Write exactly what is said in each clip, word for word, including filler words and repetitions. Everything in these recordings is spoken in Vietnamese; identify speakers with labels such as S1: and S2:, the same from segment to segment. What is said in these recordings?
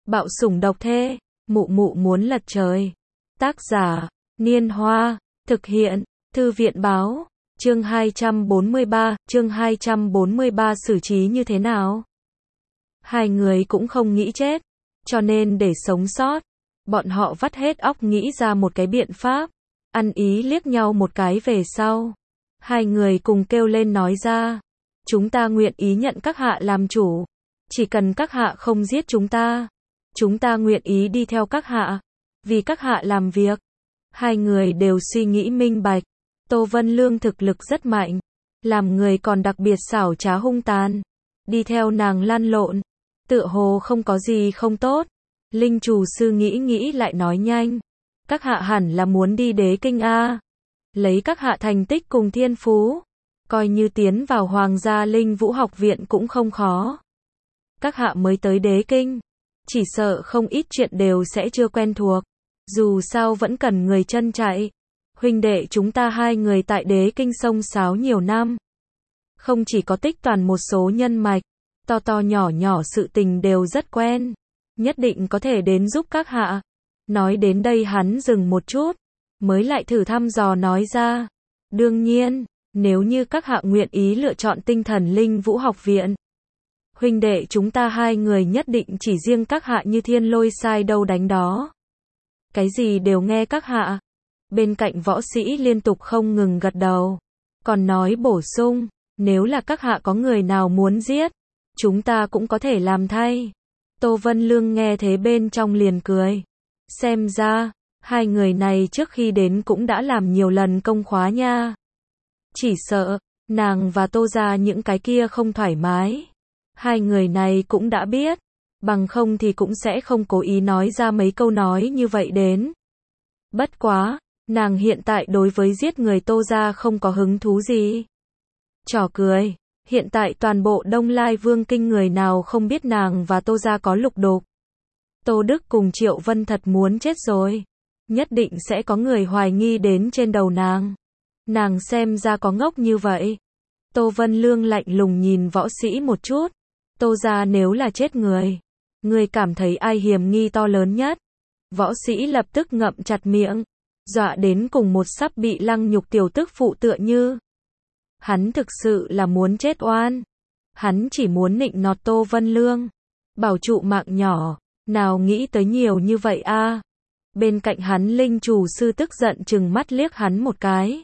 S1: Bạo sủng độc thê, mụ mụ muốn lật trời. Tác giả, Niên Hoa, thực hiện, Thư viện báo, chương hai trăm bốn mươi ba, chương hai trăm bốn mươi ba xử trí như thế nào? Hai người cũng không nghĩ chết, cho nên để sống sót, bọn họ vắt hết óc nghĩ ra một cái biện pháp, ăn ý liếc nhau một cái về sau. Hai người cùng kêu lên nói ra, chúng ta nguyện ý nhận các hạ làm chủ, chỉ cần các hạ không giết chúng ta, chúng ta nguyện ý đi theo các hạ, vì các hạ làm việc. Hai người đều suy nghĩ minh bạch, Tô Vân Lương thực lực rất mạnh, làm người còn đặc biệt xảo trá hung tàn, đi theo nàng lăn lộn, tựa hồ không có gì không tốt. Linh chủ sư nghĩ nghĩ lại nói nhanh, các hạ hẳn là muốn đi Đế Kinh a, lấy các hạ thành tích cùng thiên phú, coi như tiến vào Hoàng gia Linh Vũ học viện cũng không khó. Các hạ mới tới Đế Kinh, chỉ sợ không ít chuyện đều sẽ chưa quen thuộc, dù sao vẫn cần người chân chạy. Huynh đệ chúng ta hai người tại Đế Kinh sông sáo nhiều năm, không chỉ có tích toàn một số nhân mạch, to to nhỏ nhỏ sự tình đều rất quen, nhất định có thể đến giúp các hạ. Nói đến đây hắn dừng một chút, mới lại thử thăm dò nói ra, đương nhiên, nếu như các hạ nguyện ý lựa chọn Tinh Thần Linh Vũ học viện, huynh đệ chúng ta hai người nhất định chỉ riêng các hạ như thiên lôi sai đâu đánh đó. Cái gì đều nghe các hạ. Bên cạnh võ sĩ liên tục không ngừng gật đầu, còn nói bổ sung, nếu là các hạ có người nào muốn giết, chúng ta cũng có thể làm thay. Tô Vân Lương nghe thế bên trong liền cười, xem ra, hai người này trước khi đến cũng đã làm nhiều lần công khóa nha. Chỉ sợ, nàng và Tô gia những cái kia không thoải mái, hai người này cũng đã biết, bằng không thì cũng sẽ không cố ý nói ra mấy câu nói như vậy đến. Bất quá, nàng hiện tại đối với giết người Tô gia không có hứng thú gì. Trò cười, hiện tại toàn bộ Đông Lai Vương Kinh người nào không biết nàng và Tô gia có lục đục. Tô Đức cùng Triệu Vân thật muốn chết rồi, nhất định sẽ có người hoài nghi đến trên đầu nàng. Nàng xem ra có ngốc như vậy. Tô Vân Lương lạnh lùng nhìn võ sĩ một chút, Tô gia nếu là chết người, người cảm thấy ai hiểm nghi to lớn nhất? Võ sĩ lập tức ngậm chặt miệng, dọa đến cùng một sắp bị lăng nhục tiểu tức phụ tựa như. Hắn thực sự là muốn chết oan. Hắn chỉ muốn nịnh nọt Tô Vân Lương, bảo trụ mạng nhỏ, nào nghĩ tới nhiều như vậy a. Bên cạnh hắn linh chủ sư tức giận chừng mắt liếc hắn một cái,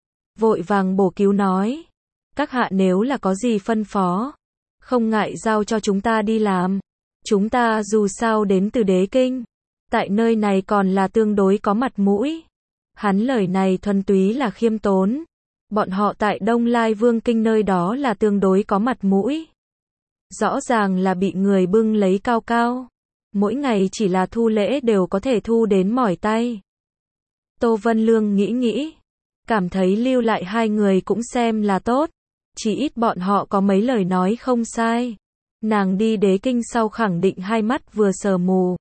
S1: vội vàng bổ cứu nói, các hạ nếu là có gì phân phó, không ngại giao cho chúng ta đi làm. Chúng ta dù sao đến từ Đế Kinh, tại nơi này còn là tương đối có mặt mũi. Hắn lời này thuần túy là khiêm tốn. Bọn họ tại Đông Lai Vương Kinh nơi đó là tương đối có mặt mũi. Rõ ràng là bị người bưng lấy cao cao. Mỗi ngày chỉ là thu lễ đều có thể thu đến mỏi tay. Tô Vân Lương nghĩ nghĩ, cảm thấy lưu lại hai người cũng xem là tốt. Chỉ ít bọn họ có mấy lời nói không sai. Nàng đi Đế Kinh sau khẳng định hai mắt vừa sờ mù.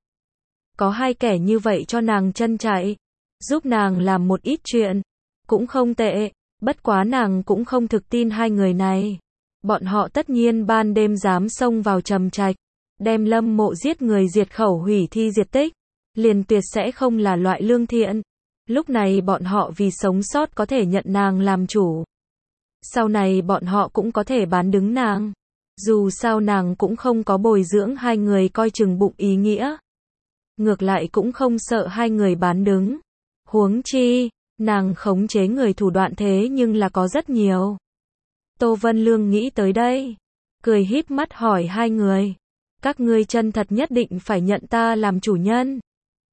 S1: Có hai kẻ như vậy cho nàng chân chạy, giúp nàng làm một ít chuyện, cũng không tệ. Bất quá nàng cũng không thực tin hai người này. Bọn họ tất nhiên ban đêm dám xông vào Trầm Trạch, đem Lâm Mộ giết người diệt khẩu hủy thi diệt tích, liền tuyệt sẽ không là loại lương thiện. Lúc này bọn họ vì sống sót có thể nhận nàng làm chủ. Sau này bọn họ cũng có thể bán đứng nàng. Dù sao nàng cũng không có bồi dưỡng hai người coi chừng bụng ý nghĩa. Ngược lại cũng không sợ hai người bán đứng. Huống chi, nàng khống chế người thủ đoạn thế nhưng là có rất nhiều. Tô Vân Lương nghĩ tới đây, cười híp mắt hỏi hai người, các ngươi chân thật nhất định phải nhận ta làm chủ nhân.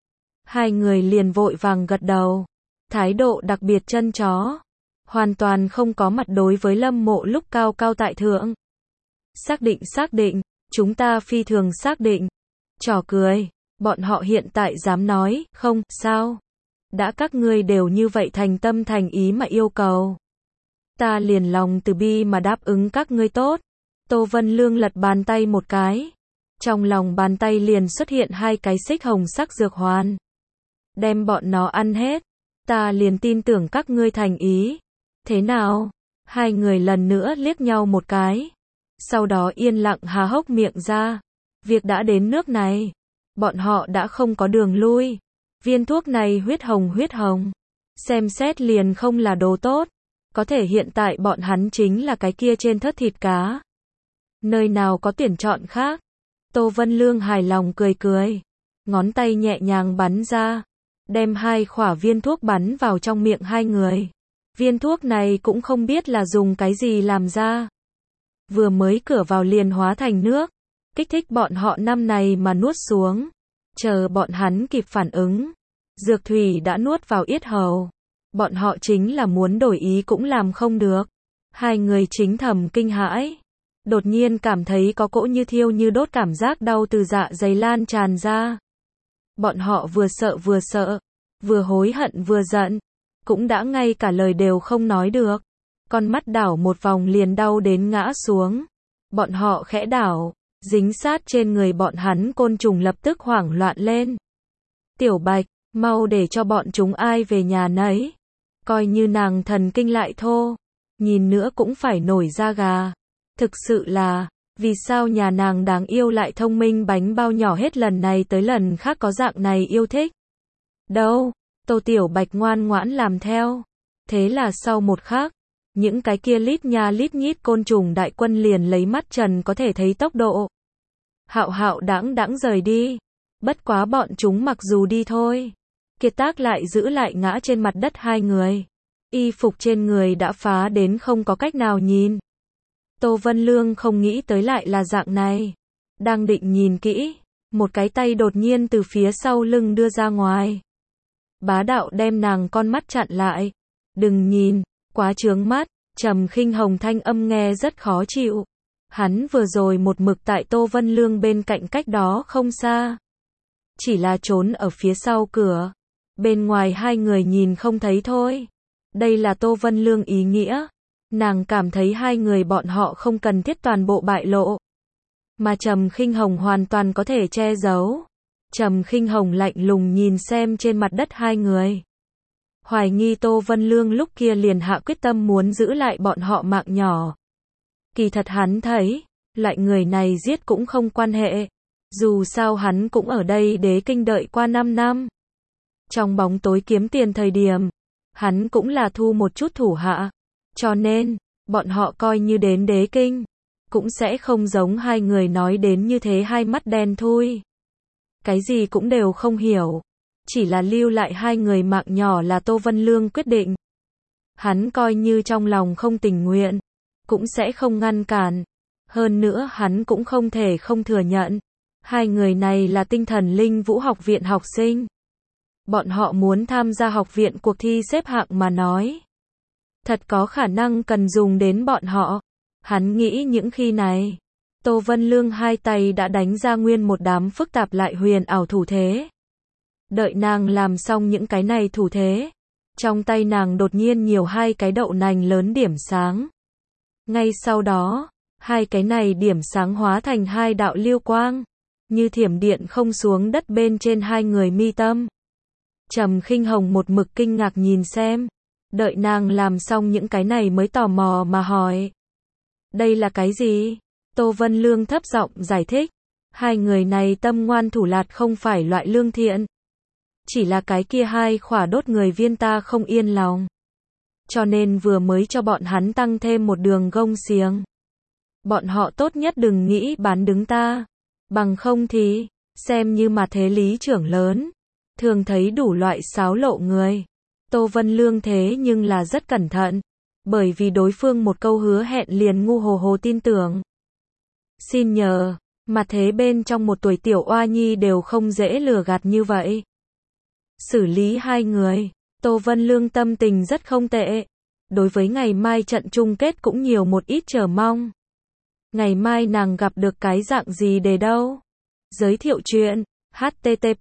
S1: Hai người liền vội vàng gật đầu, thái độ đặc biệt chân chó, hoàn toàn không có mặt đối với Lâm Mộ lúc cao cao tại thượng. Xác định xác định, chúng ta phi thường xác định. Trò cười, bọn họ hiện tại dám nói, không, sao? Đã các ngươi đều như vậy thành tâm thành ý mà yêu cầu, ta liền lòng từ bi mà đáp ứng các ngươi tốt. Tô Vân Lương lật bàn tay một cái, trong lòng bàn tay liền xuất hiện hai cái xích hồng sắc dược hoàn. Đem bọn nó ăn hết, ta liền tin tưởng các ngươi thành ý. Thế nào? Hai người lần nữa liếc nhau một cái, sau đó yên lặng há hốc miệng ra. Việc đã đến nước này, Bọn họ đã không có đường lui. Viên thuốc này huyết hồng huyết hồng. Xem xét liền không là đồ tốt. Có thể hiện tại bọn hắn chính là cái kia trên thớt thịt cá. Nơi nào có tuyển chọn khác. Tô Vân Lương hài lòng cười cười. Ngón tay nhẹ nhàng bắn ra. Đem hai khỏa viên thuốc bắn vào trong miệng hai người. Viên thuốc này cũng không biết là dùng cái gì làm ra. Vừa mới cửa vào liền hóa thành nước. Kích thích bọn họ năm này mà nuốt xuống. Chờ bọn hắn kịp phản ứng. Dược thủy đã nuốt vào yết hầu. Bọn họ chính là muốn đổi ý cũng làm không được. Hai người chính thầm kinh hãi. Đột nhiên cảm thấy có cỗ như thiêu như đốt cảm giác đau từ dạ dày lan tràn ra. Bọn họ vừa sợ vừa sợ. Vừa hối hận vừa giận. Cũng đã ngay cả lời đều không nói được. Con mắt đảo một vòng liền đau đến ngã xuống. Bọn họ khẽ đảo. Dính sát trên người bọn hắn côn trùng lập tức hoảng loạn lên. Tiểu Bạch, mau để cho bọn chúng ai về nhà nấy. Coi như nàng thần kinh lại thô. Nhìn nữa cũng phải nổi da gà. Thực sự là, vì sao nhà nàng đáng yêu lại thông minh bánh bao nhỏ hết lần này tới lần khác có dạng này yêu thích. Đâu, Tô Tiểu Bạch ngoan ngoãn làm theo. Thế là sau một khắc, những cái kia lít nha lít nhít côn trùng đại quân liền lấy mắt trần có thể thấy tốc độ. Hạo hạo đãng đãng rời đi. Bất quá bọn chúng mặc dù đi thôi. Kiệt Tác lại giữ lại ngã trên mặt đất hai người. Y phục trên người đã phá đến không có cách nào nhìn. Tô Vân Lương không nghĩ tới lại là dạng này. Đang định nhìn kỹ. Một cái tay đột nhiên từ phía sau lưng đưa ra ngoài. Bá đạo đem nàng con mắt chặn lại. Đừng nhìn, quá chướng mắt. Trầm Khinh Hồng thanh âm nghe rất khó chịu. Hắn vừa rồi một mực tại Tô Vân Lương bên cạnh cách đó không xa. Chỉ là trốn ở phía sau cửa. Bên ngoài hai người nhìn không thấy thôi. Đây là Tô Vân Lương ý nghĩa. Nàng cảm thấy hai người bọn họ không cần thiết toàn bộ bại lộ. Mà Trầm Khinh Hồng hoàn toàn có thể che giấu. Trầm Khinh Hồng lạnh lùng nhìn xem trên mặt đất hai người. Hoài nghi Tô Vân Lương lúc kia liền hạ quyết tâm muốn giữ lại bọn họ mạng nhỏ. Kỳ thật hắn thấy, loại người này giết cũng không quan hệ. Dù sao hắn cũng ở đây đế kinh đợi qua năm năm. Trong bóng tối kiếm tiền thời điểm, hắn cũng là thu một chút thủ hạ. Cho nên, bọn họ coi như đến đế kinh, cũng sẽ không giống hai người nói đến như thế hai mắt đen thui. Cái gì cũng đều không hiểu. Chỉ là lưu lại hai người mạng nhỏ là Tô Vân Lương quyết định. Hắn coi như trong lòng không tình nguyện, cũng sẽ không ngăn cản. Hơn nữa hắn cũng không thể không thừa nhận. Hai người này là tinh thần linh vũ học viện học sinh. Bọn họ muốn tham gia học viện cuộc thi xếp hạng mà nói. Thật có khả năng cần dùng đến bọn họ. Hắn nghĩ những khi này. Tô Vân Lương hai tay đã đánh ra nguyên một đám phức tạp lại huyền ảo thủ thế. Đợi nàng làm xong những cái này thủ thế. Trong tay nàng đột nhiên nhiều hai cái đậu nành lớn điểm sáng. Ngay sau đó, hai cái này điểm sáng hóa thành hai đạo lưu quang. Như thiểm điện không xuống đất bên trên hai người mi tâm. Trầm Khinh Hồng một mực kinh ngạc nhìn xem. Đợi nàng làm xong những cái này mới tò mò mà hỏi. Đây là cái gì? Tô Vân Lương thấp giọng giải thích. Hai người này tâm ngoan thủ lạt không phải loại lương thiện. Chỉ là cái kia hai khỏa đốt người viên ta không yên lòng. Cho nên vừa mới cho bọn hắn tăng thêm một đường gông xiềng. Bọn họ tốt nhất đừng nghĩ bán đứng ta. Bằng không thì, xem như mà thế lý trưởng lớn. Thường thấy đủ loại xáo lộ người. Tô Vân Lương thế nhưng là rất cẩn thận. Bởi vì đối phương một câu hứa hẹn liền ngu hồ hồ tin tưởng. Xin nhờ, mà thế bên trong một tuổi tiểu oa nhi đều không dễ lừa gạt như vậy. Xử lý hai người, Tô Vân Lương tâm tình rất không tệ. Đối với ngày mai trận chung kết cũng nhiều một ít chờ mong. Ngày mai nàng gặp được cái dạng gì để đâu? Giới thiệu chuyện http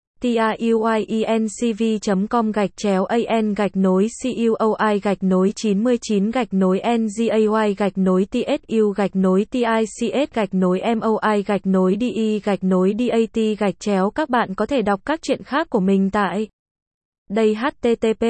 S1: tuyencv chấm com gạch chéo an gạch nối cuoi gạch nối chín mươi chín gạch nối ngay gạch nối tsu gạch nối tics gạch nối moi gạch nối di gạch nối dat gạch chéo. Các bạn có thể đọc các chuyện khác của mình tại đây http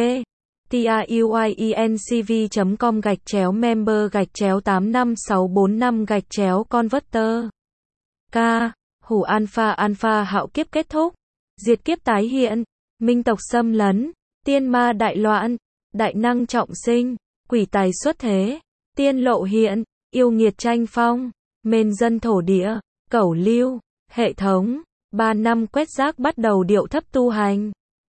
S1: tuyencv chấm com gạch chéo member gạch chéo tám năm sáu bốn năm gạch chéo converter. K. Hủ alpha alpha hạo kiếp kết thúc, diệt kiếp tái hiện, minh tộc xâm lấn, tiên ma đại loạn, đại năng trọng sinh, quỷ tài xuất thế, tiên lộ hiện, yêu nghiệt tranh phong, mền dân thổ địa, cẩu lưu, hệ thống, ba năm quét rác bắt đầu điệu thấp tu hành.